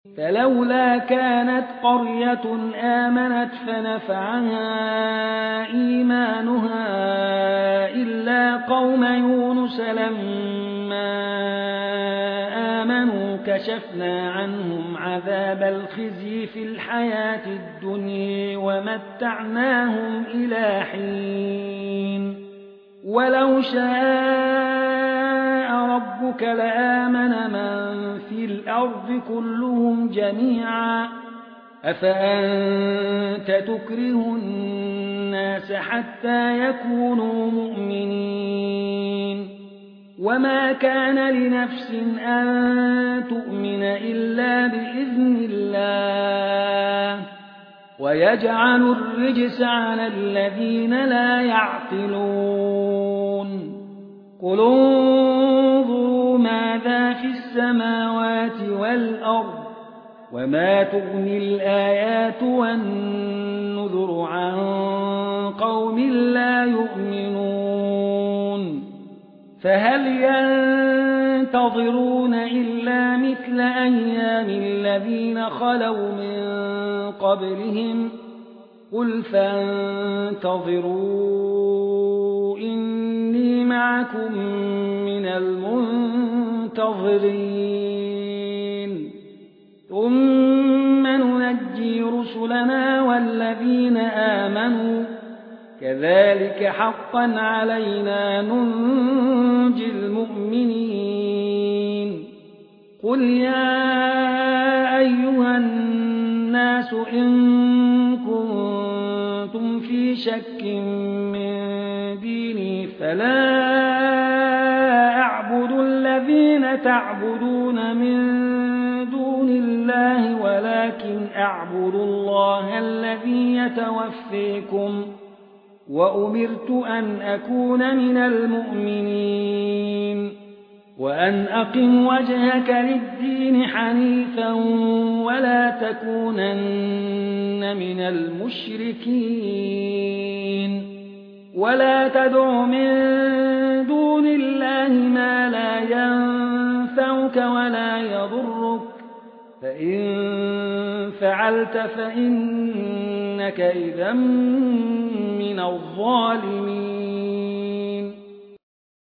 فلولا كانت قرية آمنت فنفعها إيمانها إلا قوم يونس لما آمنوا كشفنا عنهم عذاب الخزي في الحياة الدنيا ومتعناهم إلى حين ولو شاء ربك لآمن من في الأرض كلهم جميعا أفأنت تكره الناس حتى يكونوا مؤمنين وما كان لنفس أن تؤمن إلا بإذن الله ويجعل الرجس على الذين لا يعقلون قل انظروا ماذا في السماوات والأرض وما تغني الآيات والنذر عن قوم لا يؤمنون فهل ينتظرون إلا مثل أيام الذين خلوا من قبلهم قل فانتظروا إني معكم من المنتظرين ثم ننجي رسلنا والذين آمنوا كذلك حقا علينا ننجي المؤمنين قل يا أيها الناس إن كنتم في شك من ديني فلا أعبد الذين تعبدون من دون الله ولكن أعبد الله الذي يتوفيكم وأمرت أن أكون من المؤمنين وأن أقم وجهك للدين حنيفا ولا تكونن من المشركين ولا تدع من دون الله ما لا ينفعك ولا يضرك فإن فعلت فإنك إذا من الظالمين